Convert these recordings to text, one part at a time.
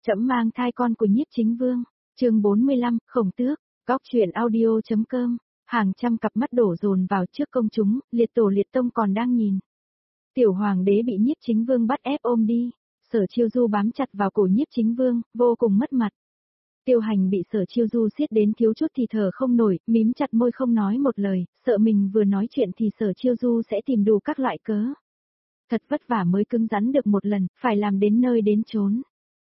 Trẫm mang thai con của Nhiếp Chính Vương. Chương 45, Khổng Tước. Góc truyện audio.com. Hàng trăm cặp mắt đổ dồn vào trước công chúng, liệt tổ liệt tông còn đang nhìn. Tiểu hoàng đế bị Nhiếp Chính Vương bắt ép ôm đi, Sở Chiêu Du bám chặt vào cổ Nhiếp Chính Vương, vô cùng mất mặt. Tiêu Hành bị Sở Chiêu Du siết đến thiếu chút thì thở không nổi, mím chặt môi không nói một lời, sợ mình vừa nói chuyện thì Sở Chiêu Du sẽ tìm đủ các loại cớ. Thật vất vả mới cứng rắn được một lần, phải làm đến nơi đến chốn.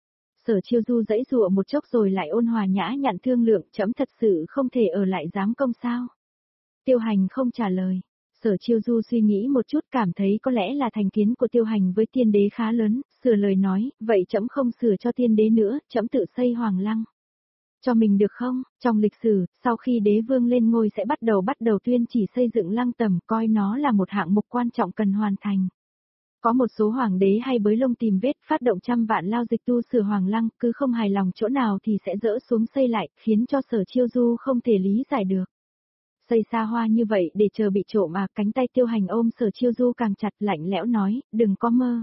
Sở Chiêu Du giãy giụa một chốc rồi lại ôn hòa nhã nhặn thương lượng, trẫm thật sự không thể ở lại giám công sao? Tiêu Hành không trả lời. Sở Chiêu Du suy nghĩ một chút, cảm thấy có lẽ là thành kiến của Tiêu Hành với tiên đế khá lớn, sửa lời nói, vậy trẫm không sửa cho tiên đế nữa, trẫm tự xây hoàng lăng. Cho mình được không? Trong lịch sử, sau khi đế vương lên ngôi sẽ bắt đầu tuyên chỉ xây dựng lăng tẩm, coi nó là một hạng mục quan trọng cần hoàn thành. Có một số hoàng đế hay bới lông tìm vết, phát động trăm vạn lao dịch tu sửa hoàng lăng, cứ không hài lòng chỗ nào thì sẽ dỡ xuống xây lại, khiến cho Sở Chiêu Du không thể lý giải được. Xây xa hoa như vậy để chờ bị trộm à? Cánh tay Tiêu Hành ôm Sở Chiêu Du càng chặt, lạnh lẽo nói, đừng có mơ.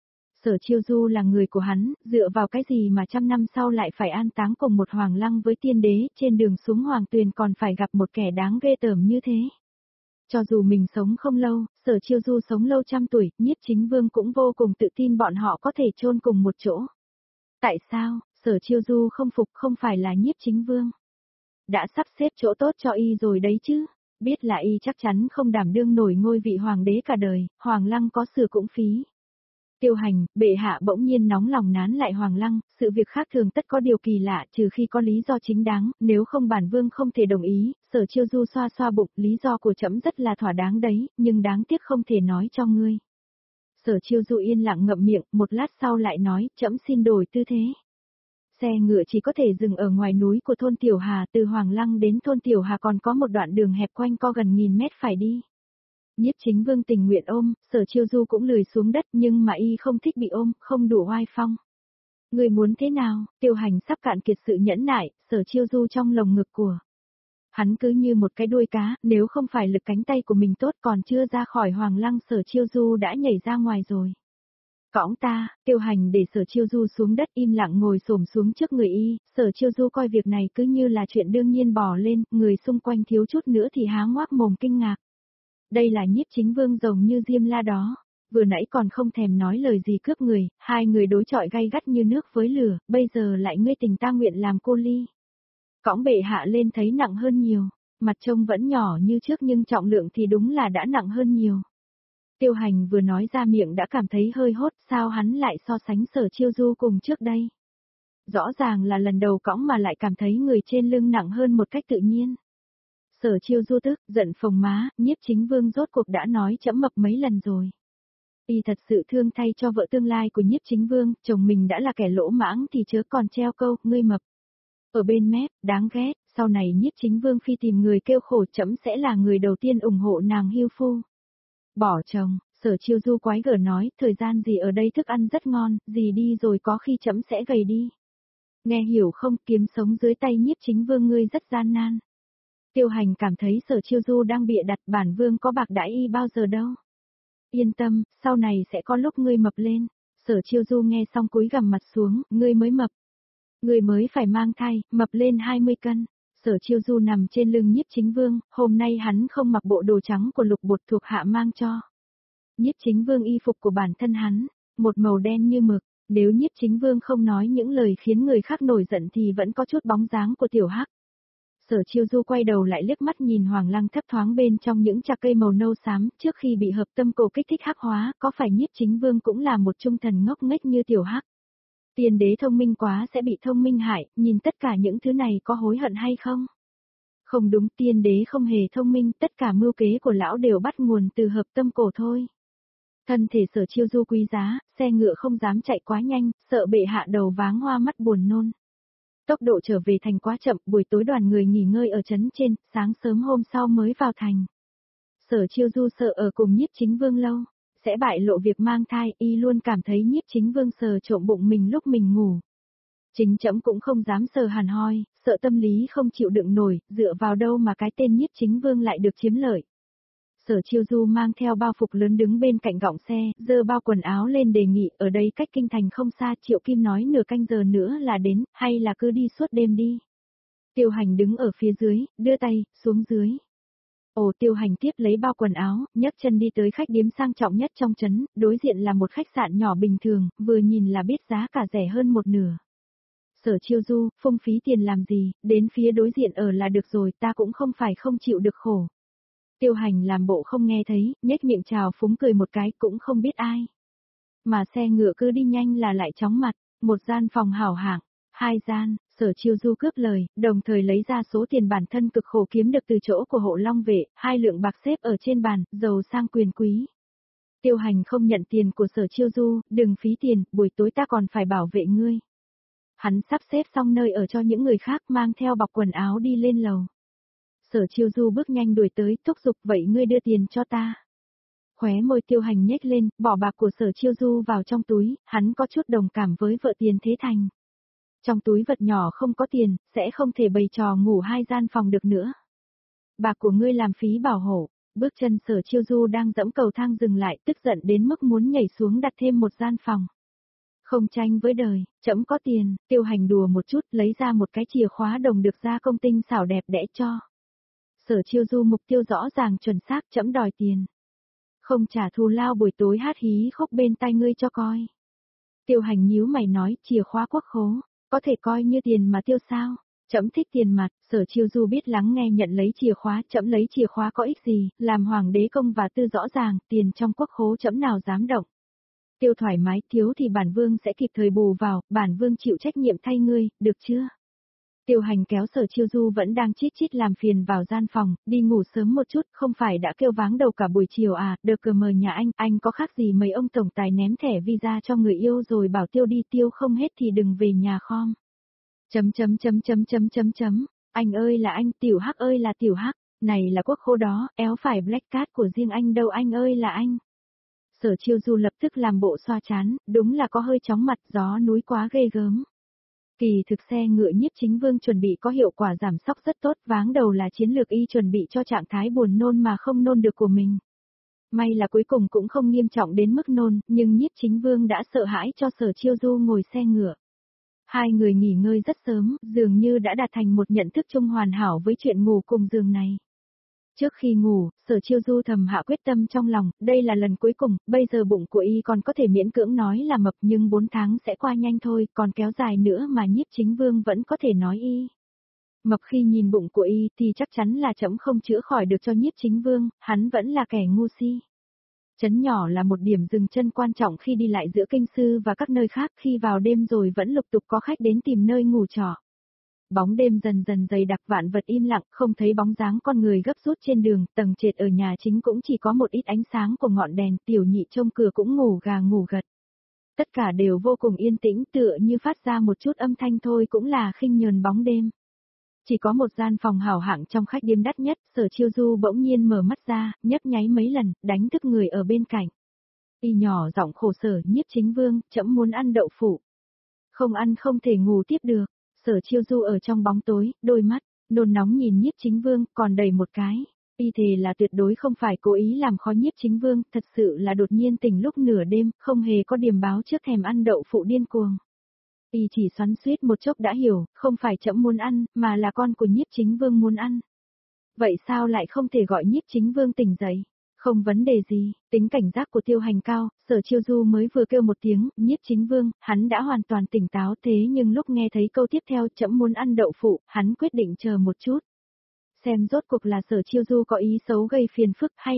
Sở Chiêu Du là người của hắn, dựa vào cái gì mà 100 năm sau lại phải an táng cùng một hoàng lăng với tiên đế, trên đường xuống hoàng tuyền còn phải gặp một kẻ đáng ghê tởm như thế. Cho dù mình sống không lâu, Sở Chiêu Du sống lâu 100 tuổi, Nhiếp Chính Vương cũng vô cùng tự tin bọn họ có thể chôn cùng một chỗ. Tại sao? Sở Chiêu Du không phục, không phải là Nhiếp Chính Vương. Đã sắp xếp chỗ tốt cho y rồi đấy chứ, biết là y chắc chắn không đảm đương nổi ngôi vị hoàng đế cả đời, hoàng lăng có sửa cũng phí. Tiêu Hành, bệ hạ bỗng nhiên nóng lòng nán lại hoàng lăng, sự việc khác thường tất có điều kỳ lạ, trừ khi có lý do chính đáng, nếu không bản vương không thể đồng ý. Sở Chiêu Du xoa xoa bụng, lý do của trẫm rất là thỏa đáng đấy, nhưng đáng tiếc không thể nói cho ngươi. Sở Chiêu Du yên lặng ngậm miệng, một lát sau lại nói, trẫm xin đổi tư thế. Xe ngựa chỉ có thể dừng ở ngoài núi của thôn Tiểu Hà, từ Hoàng Lăng đến thôn Tiểu Hà còn có một đoạn đường hẹp quanh co gần 1000 mét phải đi. Nhiếp Chính Vương tình nguyện ôm, Sở Chiêu Du cũng lười xuống đất, nhưng mà y không thích bị ôm, không đủ oai phong. Người muốn thế nào? Tiêu Hành sắp cạn kiệt sự nhẫn nại, Sở Chiêu Du trong lồng ngực của hắn cứ như một cái đuôi cá, nếu không phải lực cánh tay của mình tốt còn chưa ra khỏi Hoàng Lăng Sở Chiêu Du đã nhảy ra ngoài rồi. Cõng ta, Tiêu Hành để Sở Chiêu Du xuống đất im lặng ngồi xổm xuống trước người y, Sở Chiêu Du coi việc này cứ như là chuyện đương nhiên bò lên, người xung quanh thiếu chút nữa thì há ngoác mồm kinh ngạc. Đây là Nhiếp Chính Vương giống như Diêm La đó, vừa nãy còn không thèm nói lời gì cướp người, hai người đối chọi gay gắt như nước với lửa, bây giờ lại ngươi tình ta nguyện làm cô ly. Cõng bệ hạ lên thấy nặng hơn nhiều, mặt trông vẫn nhỏ như trước nhưng trọng lượng thì đúng là đã nặng hơn nhiều. Tiêu Hành vừa nói ra miệng đã cảm thấy hơi hốt, sao hắn lại so sánh Sở Chiêu Du cùng trước đây. Rõ ràng là lần đầu cõng mà lại cảm thấy người trên lưng nặng hơn một cách tự nhiên. Sở Chiêu Du tức, giận phồng má, Nhiếp Chính Vương rốt cuộc đã nói trẫm mập mấy lần rồi. Y thật sự thương thay cho vợ tương lai của Nhiếp Chính Vương, chồng mình đã là kẻ lỗ mãng thì chớ còn treo câu, ngươi mập. Ở bên mép, đáng ghét, sau này Nhiếp Chính Vương phi tìm người kêu khổ trẫm sẽ là người đầu tiên ủng hộ nàng hưu phu. Bỏ chồng, Sở Chiêu Du quái gở nói, thời gian gì ở đây thức ăn rất ngon, gì đi rồi có khi trẫm sẽ gầy đi. Nghe hiểu không, kiếm sống dưới tay Nhiếp Chính Vương ngươi rất gian nan. Tiêu Hành cảm thấy Sở Chiêu Du đang bịa đặt, bản vương có bạc đãi y bao giờ đâu. Yên tâm, sau này sẽ có lúc ngươi mập lên. Sở Chiêu Du nghe xong cúi gằm mặt xuống, ngươi mới mập. Ngươi mới phải mang thai, mập lên 20 cân. Sở Chiêu Du nằm trên lưng Nhiếp Chính Vương, hôm nay hắn không mặc bộ đồ trắng của Lục Bột thuộc hạ mang cho. Nhiếp Chính Vương y phục của bản thân hắn, một màu đen như mực, nếu Nhiếp Chính Vương không nói những lời khiến người khác nổi giận thì vẫn có chút bóng dáng của tiểu hắc. Sở Chiêu Du quay đầu lại liếc mắt nhìn Hoàng Lăng thấp thoáng bên trong những chạc cây màu nâu xám, trước khi bị hợp tâm cổ kích thích hắc hóa, có phải Nhiếp Chính Vương cũng là một trung thần ngốc nghếch như tiểu hắc? Tiên đế thông minh quá sẽ bị thông minh hại, nhìn tất cả những thứ này có hối hận hay không? Không đúng, tiên đế không hề thông minh, tất cả mưu kế của lão đều bắt nguồn từ hợp tâm cổ thôi. Thân thể Sở Chiêu Du quý giá, xe ngựa không dám chạy quá nhanh, sợ bệ hạ đầu váng hoa mắt buồn nôn. Tốc độ trở về thành quá chậm, buổi tối đoàn người nghỉ ngơi ở trấn trên, sáng sớm hôm sau mới vào thành. Sở Chiêu Du sợ ở cùng Nhiếp Chính Vương lâu, sẽ bại lộ việc mang thai, y luôn cảm thấy Nhiếp Chính Vương sờ trộm bụng mình lúc mình ngủ. Chính trẫm cũng không dám sờ hàn hoi, sợ tâm lý không chịu đựng nổi, dựa vào đâu mà cái tên Nhiếp Chính Vương lại được chiếm lợi. Sở Chiêu Du mang theo bao phục lớn đứng bên cạnh gọng xe, giơ bao quần áo lên đề nghị, ở đây cách kinh thành không xa, Triệu Kim nói nửa canh giờ nữa là đến, hay là cứ đi suốt đêm đi. Tiêu Hành đứng ở phía dưới, đưa tay, xuống dưới. Ồ, Tiêu Hành tiếp lấy bao quần áo, nhấc chân đi tới khách điếm sang trọng nhất trong trấn, đối diện là một khách sạn nhỏ bình thường, vừa nhìn là biết giá cả rẻ hơn một nửa. Sở Chiêu Du, phung phí tiền làm gì, đến phía đối diện ở là được rồi, ta cũng không phải không chịu được khổ. Tiêu Hành làm bộ không nghe thấy, nhếch miệng chào phúng cười một cái, cũng không biết ai. Mà xe ngựa cứ đi nhanh là lại chóng mặt, một gian phòng hảo hạng, hai gian. Sở Chiêu Du cướp lời, đồng thời lấy ra số tiền bản thân cực khổ kiếm được từ chỗ của hộ long vệ, 2 lượng bạc xếp ở trên bàn, giàu sang quyền quý. Tiêu Hành không nhận tiền của Sở Chiêu Du, đừng phí tiền, buổi tối ta còn phải bảo vệ ngươi. Hắn sắp xếp xong nơi ở cho những người khác, mang theo bọc quần áo đi lên lầu. Sở Chiêu Du bước nhanh đuổi tới, thúc giục, vậy ngươi đưa tiền cho ta. Khóe môi Tiêu Hành nhếch lên, bỏ bạc của Sở Chiêu Du vào trong túi, hắn có chút đồng cảm với vợ Tiền Thế Thành. Trong túi vật nhỏ không có tiền, sẽ không thể bày trò ngủ 2 gian phòng được nữa. Bạc của ngươi làm phí bảo hộ. Bước chân Sở Chiêu Du đang dẫm cầu thang dừng lại, tức giận đến mức muốn nhảy xuống đặt thêm một gian phòng. Không tranh với đời, trẫm có tiền. Tiêu Hành đùa một chút, lấy ra một cái chìa khóa đồng được gia công tinh xảo đẹp đẽ cho. Sở Chiêu Du mục tiêu rõ ràng chuẩn xác, trẫm đòi tiền. Không trả thù lao, buổi tối hát hí khúc bên tai ngươi cho coi. Tiêu Hành nhíu mày nói, chìa khóa quốc khố, có thể coi như tiền mà tiêu sao? Trẫm thích tiền mặt. Sở Chiêu Du biết lắng nghe, nhận lấy chìa khóa, trẫm lấy chìa khóa có ích gì, làm hoàng đế công và tư rõ ràng, tiền trong quốc khố trẫm nào dám động. Tiêu thoải mái, thiếu thì bản vương sẽ kịp thời bù vào, bản vương chịu trách nhiệm thay ngươi, được chưa? Tiêu Hành kéo Sở Chiêu Du vẫn đang chít chít làm phiền vào gian phòng, đi ngủ sớm một chút, không phải đã kêu váng đầu cả buổi chiều à, được cờ mời nhà anh có khác gì mấy ông tổng tài ném thẻ visa cho người yêu rồi bảo Tiêu đi, Tiêu không hết thì đừng về nhà khom. Anh ơi là anh, Tiểu Hắc ơi là Tiểu Hắc, này là quốc khố đó, éo phải Black Cat của riêng anh đâu, anh ơi là anh. Sở Chiêu Du lập tức làm bộ xoa chán, đúng là có hơi chóng mặt, gió núi quá ghê gớm. Kỳ thực xe ngựa Nhiếp Chính Vương chuẩn bị có hiệu quả giảm sóc rất tốt, váng đầu là chiến lược y chuẩn bị cho trạng thái buồn nôn mà không nôn được của mình. May là cuối cùng cũng không nghiêm trọng đến mức nôn, nhưng Nhiếp Chính Vương đã sợ hãi cho Sở Chiêu Du ngồi xe ngựa. Hai người nghỉ ngơi rất sớm, dường như đã đạt thành một nhận thức chung hoàn hảo với chuyện ngủ cùng giường này. Trước khi ngủ, Sở Chiêu Du thầm hạ quyết tâm trong lòng, đây là lần cuối cùng, bây giờ bụng của y còn có thể miễn cưỡng nói là mập nhưng 4 tháng sẽ qua nhanh thôi, còn kéo dài nữa mà Nhiếp Chính Vương vẫn có thể nói y. Mập khi nhìn bụng của y thì chắc chắn là trẫm không chữa khỏi được cho Nhiếp Chính Vương, hắn vẫn là kẻ ngu si. Trấn nhỏ là một điểm dừng chân quan trọng khi đi lại giữa kinh sư và các nơi khác, khi vào đêm rồi vẫn lục tục có khách đến tìm nơi ngủ trọ. Bóng đêm dần dần dày đặc, vạn vật im lặng, không thấy bóng dáng con người gấp rút trên đường, tầng trệt ở nhà chính cũng chỉ có một ít ánh sáng của ngọn đèn, Tiểu Nhị trông cửa cũng ngủ gà ngủ gật. Tất cả đều vô cùng yên tĩnh, tựa như phát ra một chút âm thanh thôi cũng là khinh nhờn bóng đêm. Chỉ có một gian phòng hảo hạng trong khách điếm đắt nhất, Sở Chiêu Du bỗng nhiên mở mắt ra, nhấp nháy mấy lần, đánh thức người ở bên cạnh. Y nhỏ giọng khổ sở, Nhiếp Chính Vương, trẫm muốn ăn đậu phụ. Không ăn không thể ngủ tiếp được. Sở Chiêu Du ở trong bóng tối, đôi mắt nôn nóng nhìn Nhiếp Chính Vương, còn đầy một cái. Y thề là tuyệt đối không phải cố ý làm khó Nhiếp Chính Vương, thật sự là đột nhiên tỉnh lúc nửa đêm, không hề có điềm báo trước thèm ăn đậu phụ điên cuồng. Y chỉ xoắn xuýt một chốc đã hiểu, không phải trẫm muốn ăn, mà là con của Nhiếp Chính Vương muốn ăn. Vậy sao lại không thể gọi Nhiếp Chính Vương tỉnh dậy? Không vấn đề gì, tính cảnh giác của Tiêu Hành cao, Sở Chiêu Du mới vừa kêu một tiếng, Nhiếp Chính Vương, hắn đã hoàn toàn tỉnh táo, thế nhưng lúc nghe thấy câu tiếp theo trẫm muốn ăn đậu phụ, hắn quyết định chờ một chút. Xem rốt cuộc là Sở Chiêu Du có ý xấu gây phiền phức hay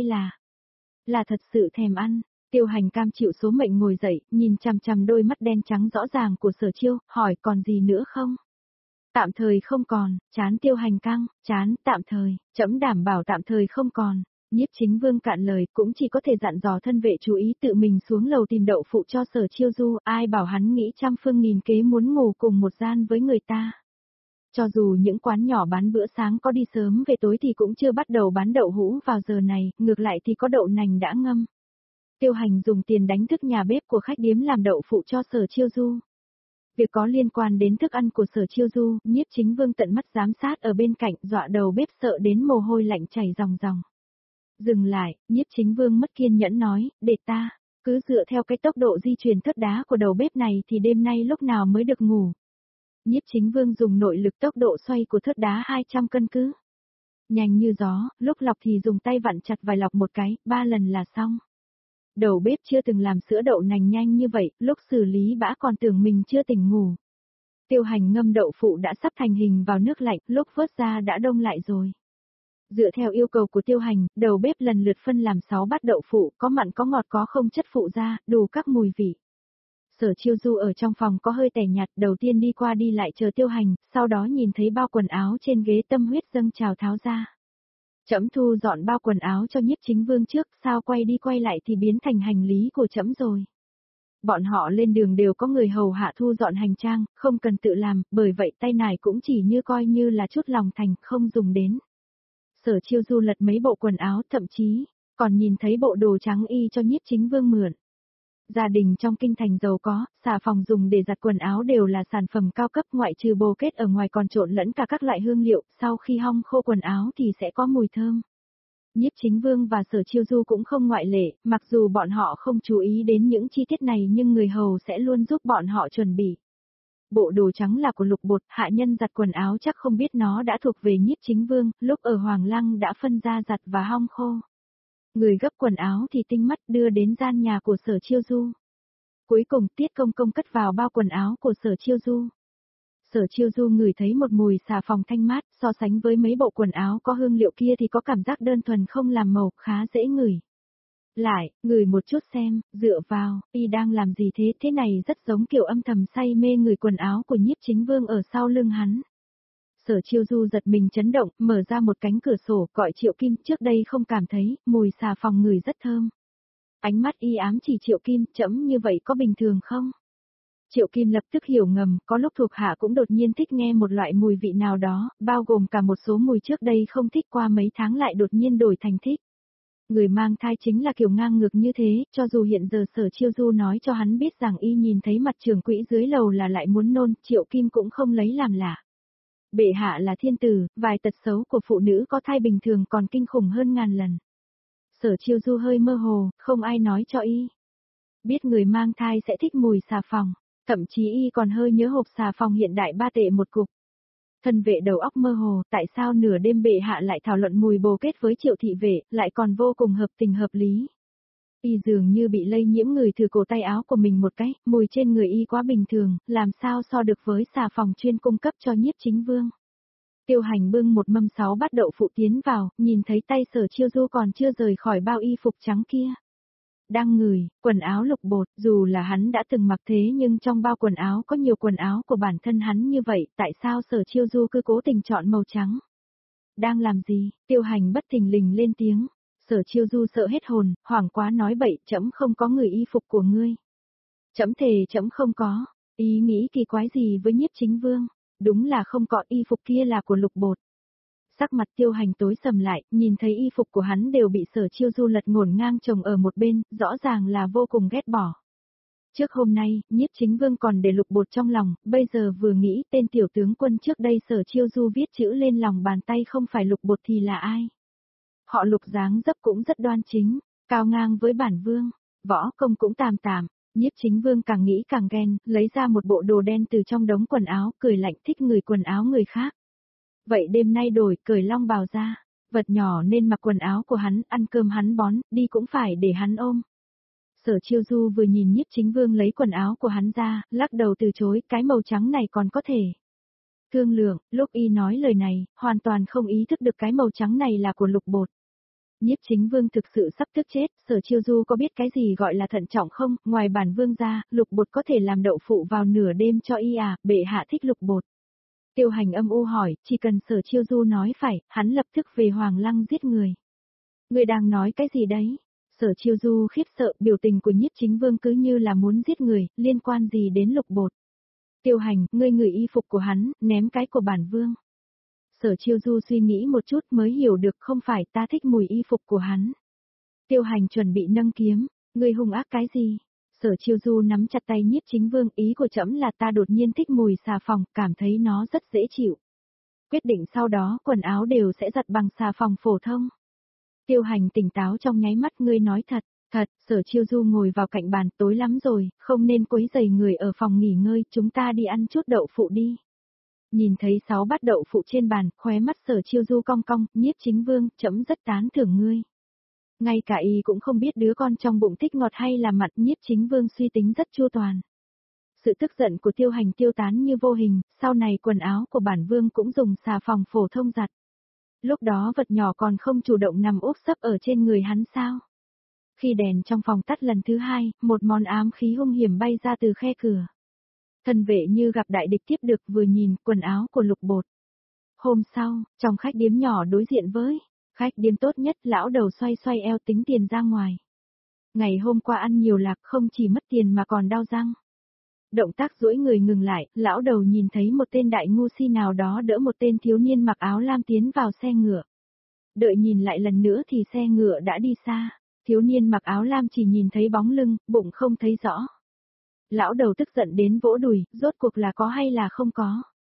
là thật sự thèm ăn. Tiêu Hành cam chịu số mệnh ngồi dậy, nhìn chằm chằm đôi mắt đen trắng rõ ràng của Sở Chiêu, hỏi còn gì nữa không? Tạm thời không còn, chán. Tiêu Hành căng, chán, tạm thời, trẫm đảm bảo tạm thời không còn. Nhiếp Chính Vương cạn lời, cũng chỉ có thể dặn dò thân vệ chú ý tự mình xuống lầu tìm đậu phụ cho Sở Chiêu Du, ai bảo hắn nghĩ trăm phương nghìn kế muốn ngủ cùng một gian với người ta. Cho dù những quán nhỏ bán bữa sáng có đi sớm về tối thì cũng chưa bắt đầu bán đậu hũ vào giờ này, ngược lại thì có đậu nành đã ngâm. Tiêu Hành dùng tiền đánh thức nhà bếp của khách điếm làm đậu phụ cho Sở Chiêu Du. Việc có liên quan đến thức ăn của Sở Chiêu Du, Nhiếp Chính Vương tận mắt giám sát ở bên cạnh, dọa đầu bếp sợ đến mồ hôi lạnh chảy ròng ròng. Dừng lại, Nhiếp Chính Vương mất kiên nhẫn nói, để ta, cứ dựa theo cái tốc độ di chuyển thớt đá của đầu bếp này thì đêm nay lúc nào mới được ngủ. Nhiếp Chính Vương dùng nội lực tốc độ xoay của thớt đá 200 cân cứ. Nhanh như gió, lúc lọc thì dùng tay vặn chặt vài lọc một cái, 3 lần là xong. Đầu bếp chưa từng làm sữa đậu nành nhanh như vậy, lúc xử lý bã còn tưởng mình chưa tỉnh ngủ. Tiêu Hành ngâm đậu phụ đã sắp thành hình vào nước lạnh, lúc vớt ra đã đông lại rồi. Dựa theo yêu cầu của Tiêu Hành, đầu bếp lần lượt phân làm 6 bát đậu phụ, có mặn có ngọt có không chất phụ ra, đủ các mùi vị. Sở Chiêu Du ở trong phòng có hơi tẻ nhạt, đầu tiên đi qua đi lại chờ Tiêu Hành, sau đó nhìn thấy bao quần áo trên ghế tâm huyết dâng trào tháo ra. Trẫm thu dọn bao quần áo cho Nhiếp Chính Vương trước, sao quay đi quay lại thì biến thành hành lý của trẫm rồi. Bọn họ lên đường đều có người hầu hạ thu dọn hành trang, không cần tự làm, bởi vậy tay nải cũng chỉ như coi như là chút lòng thành, không dùng đến. Sở Chiêu Du lật mấy bộ quần áo, thậm chí còn nhìn thấy bộ đồ trắng y cho Nhiếp Chính Vương mượn. Gia đình trong kinh thành giàu có, xà phòng dùng để giặt quần áo đều là sản phẩm cao cấp, ngoại trừ bồ kết ở ngoài còn trộn lẫn cả các loại hương liệu, sau khi hong khô quần áo thì sẽ có mùi thơm. Nhiếp Chính Vương và Sở Chiêu Du cũng không ngoại lệ, mặc dù bọn họ không chú ý đến những chi tiết này nhưng người hầu sẽ luôn giúp bọn họ chuẩn bị. Bộ đồ trắng là của Lục Bột, hạ nhân giặt quần áo chắc không biết nó đã thuộc về Nhiếp Chính Vương, lúc ở Hoàng Lăng đã phân ra giặt và hong khô. Người gấp quần áo thì tinh mắt đưa đến gian nhà của Sở Chiêu Du. Cuối cùng Tiết Công Công cất vào bao quần áo của Sở Chiêu Du. Sở Chiêu Du ngửi thấy một mùi xà phòng thanh mát, so sánh với mấy bộ quần áo có hương liệu kia thì có cảm giác đơn thuần không làm màu, khá dễ ngửi. Lại, ngửi một chút xem, dựa vào, y đang làm gì thế này rất giống kiểu âm thầm say mê người quần áo của Nhiếp Chính Vương ở sau lưng hắn. Sở Chiêu Du giật mình chấn động, mở ra một cánh cửa sổ, gọi Triệu Kim, trước đây không cảm thấy, mùi xà phòng ngửi rất thơm. Ánh mắt y ám chỉ Triệu Kim, chấm như vậy có bình thường không? Triệu Kim lập tức hiểu ngầm, có lúc thuộc hạ cũng đột nhiên thích nghe một loại mùi vị nào đó, bao gồm cả một số mùi trước đây không thích qua mấy tháng lại đột nhiên đổi thành thích. Người mang thai chính là kiểu ngang ngược như thế, cho dù hiện giờ Sở Chiêu Du nói cho hắn biết rằng y nhìn thấy mặt trưởng quỹ dưới lầu là lại muốn nôn, Triệu Kim cũng không lấy làm lạ. Bệ hạ là thiên tử, vài tật xấu của phụ nữ có thai bình thường còn kinh khủng hơn ngàn lần. Sở Chiêu Du hơi mơ hồ, không ai nói cho y. Biết người mang thai sẽ thích mùi xà phòng, thậm chí y còn hơi nhớ hộp xà phòng hiện đại 3 tệ một cục. Thân vệ đầu óc mơ hồ, tại sao nửa đêm bệ hạ lại thảo luận mùi bồ kết với Triệu thị vệ, lại còn vô cùng hợp tình hợp lý. Y dường như bị lây nhiễm người thử cổ tay áo của mình một cái, mùi trên người y quá bình thường, làm sao so được với xà phòng chuyên cung cấp cho Nhiếp Chính Vương. Tiêu Hành bưng một mâm 6 bát đậu phụ tiến vào, nhìn thấy tay Sở Chiêu Du còn chưa rời khỏi bao y phục trắng kia. Đang ngửi, quần áo Lục Bột, dù là hắn đã từng mặc thế nhưng trong bao quần áo có nhiều quần áo của bản thân hắn như vậy, tại sao Sở Chiêu Du cứ cố tình chọn màu trắng? Đang làm gì? Tiêu Hành bất thình lình lên tiếng. Sở Chiêu Du sợ hết hồn, hoảng quá nói bậy, trẫm không có người y phục của ngươi. Trẫm thề trẫm không có, ý nghĩ kỳ quái gì với Nhiếp Chính Vương, đúng là không có, y phục kia là của Lục Bột. Sắc mặt Tiêu Hành tối sầm lại, nhìn thấy y phục của hắn đều bị Sở Chiêu Du lật ngổn ngang chồng ở một bên, rõ ràng là vô cùng ghét bỏ. Trước hôm nay, Nhiếp Chính Vương còn để Lục Bột trong lòng, bây giờ vừa nghĩ tên tiểu tướng quân trước đây Sở Chiêu Du viết chữ lên lòng bàn tay không phải Lục Bột thì là ai? Họ Lục dáng dấp cũng rất đoan chính, cao ngang với bản vương, võ công cũng tạm tạm. Nhiếp Chính Vương càng nghĩ càng ghen, lấy ra một bộ đồ đen từ trong đống quần áo, cười lạnh thích người quần áo người khác. Vậy đêm nay đổi, cởi long bào ra, vật nhỏ nên mặc quần áo của hắn, ăn cơm hắn bón, đi cũng phải để hắn ôm. Sở Chiêu Du vừa nhìn Nhiếp Chính Vương lấy quần áo của hắn ra, lắc đầu từ chối, cái màu trắng này còn có thể. Thương lượng, lúc y nói lời này, hoàn toàn không ý thức được cái màu trắng này là của Lục Bột. Nhiếp Chính Vương thực sự sắp tức chết, Sở Chiêu Du có biết cái gì gọi là thận trọng không, ngoài bản vương ra, Lục Bột có thể làm đậu phụ vào nửa đêm cho y à, bệ hạ thích Lục Bột. Tiêu Hành âm u hỏi, chỉ cần Sở Chiêu Du nói phải, hắn lập tức về Hoàng Lăng giết người. Người đang nói cái gì đấy? Sở Chiêu Du khiếp sợ, biểu tình của Nhiếp Chính Vương cứ như là muốn giết người, liên quan gì đến Lục Bột. Tiêu Hành, ngươi ngửi y phục của hắn, ném cái của bản vương. Sở Chiêu Du suy nghĩ một chút mới hiểu được không phải ta thích mùi y phục của hắn. Tiêu Hành chuẩn bị nâng kiếm, ngươi hung ác cái gì? Sở Chiêu Du nắm chặt tay Nhiếp Chính Vương, ý của trẫm là ta đột nhiên thích mùi xà phòng, cảm thấy nó rất dễ chịu. Quyết định sau đó quần áo đều sẽ giặt bằng xà phòng phổ thông. Tiêu Hành tỉnh táo trong nháy mắt, ngươi nói thật, thật, Sở Chiêu Du ngồi vào cạnh bàn, tối lắm rồi, không nên quấy rầy người ở phòng nghỉ ngơi, chúng ta đi ăn chút đậu phụ đi. Nhìn thấy 6 bát đậu phụ trên bàn, khóe mắt Sở Chiêu Du cong cong, Nhiếp Chính Vương, trẫm rất tán thưởng ngươi. Ngay cả y cũng không biết đứa con trong bụng thích ngọt hay là mặn, Nhiếp Chính Vương suy tính rất chu toàn. Sự tức giận của Tiêu Hành tiêu tán như vô hình, sau này quần áo của bản vương cũng dùng xà phòng phổ thông giặt. Lúc đó vật nhỏ còn không chủ động nằm úp sấp ở trên người hắn sao? Khi đèn trong phòng tắt lần thứ 2, một món ám khí hung hiểm bay ra từ khe cửa. Thần vệ như gặp đại địch tiếp được, vừa nhìn quần áo của Lục Bột. Hôm sau, trong khách điếm nhỏ đối diện với khách điếm tốt nhất, lão đầu xoay xoay eo tính tiền ra ngoài. Ngày hôm qua ăn nhiều lạc, không chỉ mất tiền mà còn đau răng. Động tác duỗi người ngừng lại, lão đầu nhìn thấy một tên đại ngu si nào đó đỡ một tên thiếu niên mặc áo lam tiến vào xe ngựa. Đợi nhìn lại lần nữa thì xe ngựa đã đi xa, thiếu niên mặc áo lam chỉ nhìn thấy bóng lưng, bụng không thấy rõ. Lão đầu tức giận đến vỗ đùi, rốt cuộc là có hay là không có?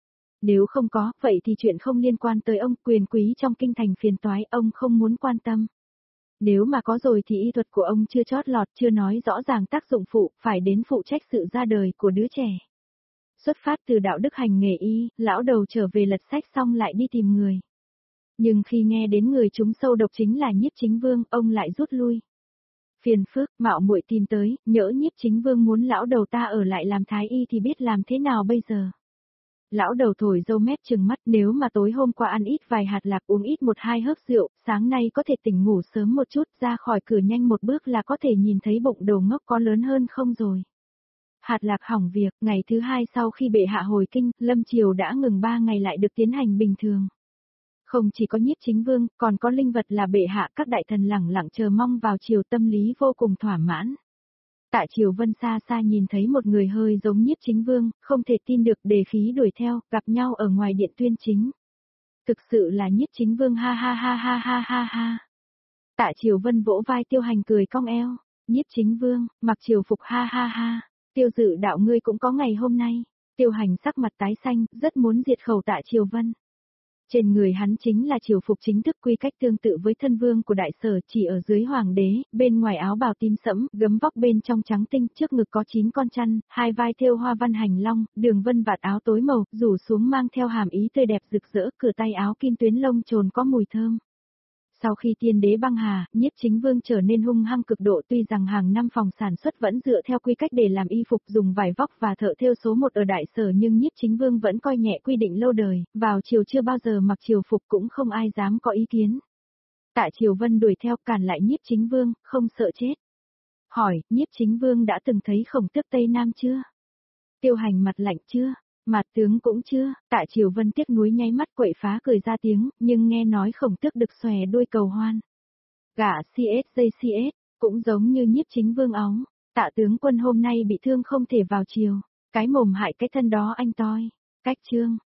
Nếu không có, vậy thì chuyện không liên quan tới ông, quyền quý trong kinh thành phiền toái, ông không muốn quan tâm. Nếu mà có rồi thì y thuật của ông chưa chót lọt, chưa nói rõ ràng tác dụng phụ, phải đến phụ trách sự ra đời của đứa trẻ. Xuất phát từ đạo đức hành nghề y, lão đầu trở về lật sách xong lại đi tìm người. Nhưng khi nghe đến người trúng sâu độc chính là Nhiếp Chính Vương, ông lại rút lui. Phiền phức, mạo muội tìm tới, nhỡ Nhiếp Chính Vương muốn lão đầu ta ở lại làm thái y thì biết làm thế nào bây giờ. Lão đầu thổi râu mép trừng mắt, nếu mà tối hôm qua ăn ít vài hạt lạc, uống ít 1-2 hớp rượu, sáng nay có thể tỉnh ngủ sớm một chút, ra khỏi cửa nhanh một bước là có thể nhìn thấy bụng đầu ngốc có lớn hơn không rồi. Hạt lạc hỏng việc, ngày thứ 2 sau khi bệ hạ hồi kinh, lâm triều đã ngừng 3 ngày lại được tiến hành bình thường. Không chỉ có Nhiếp Chính Vương, còn có linh vật là bệ hạ, các đại thần lẳng lặng chờ mong vào chiều, tâm lý vô cùng thỏa mãn. Tạ Triều Vân xa xa nhìn thấy một người hơi giống Nhiếp Chính Vương, không thể tin được, đề khí đuổi theo, gặp nhau ở ngoài điện tuyên chính. Thực sự là Nhiếp Chính Vương, ha ha ha ha ha ha ha. Tạ Triều Vân vỗ vai Tiêu Hành cười cong eo, Nhiếp Chính Vương, mặc triều phục, ha ha ha, Tiêu Dự đạo ngươi cũng có ngày hôm nay. Tiêu Hành sắc mặt tái xanh, rất muốn diệt khẩu Tạ Triều Vân. Trên người hắn chính là triều phục chính thức, quy cách tương tự với thân vương của đại sở, chỉ ở dưới hoàng đế, bên ngoài áo bào tím sẫm, gấm vóc bên trong trắng tinh, trước ngực có 9 con chăn, 2 vai thêu hoa văn hành long, đường vân vạt áo tối màu, rủ xuống mang theo hàm ý tươi đẹp rực rỡ, cửa tay áo kim tuyến lông trồn có mùi thơm. Sau khi tiên đế băng hà, Nhiếp Chính Vương trở nên hung hăng cực độ, tuy rằng hàng năm phòng sản xuất vẫn dựa theo quy cách để làm y phục dùng vải vóc và thợ thêu số 1 ở đại sở, nhưng Nhiếp Chính Vương vẫn coi nhẹ quy định lâu đời, vào triều chưa bao giờ mặc triều phục, cũng không ai dám có ý kiến. Tạ Triều Vân đuổi theo cản lại Nhiếp Chính Vương, không sợ chết. Hỏi, Nhiếp Chính Vương đã từng thấy Khổng Tước Tây Nam chưa? Tiêu Hành mặt lạnh chưa? Mạt tướng cũng chưa. Tạ Triều Vân tiếc nuối nháy mắt, quậy phá cười ra tiếng, nhưng nghe nói Khổng Tước được xòe đuôi cầu hoan. Gả CSJCS, cũng giống như Nhiếp Chính Vương óng. Tạ tướng quân hôm nay bị thương không thể vào triều, cái mồm hại cái thân đó anh toi. Cách chương.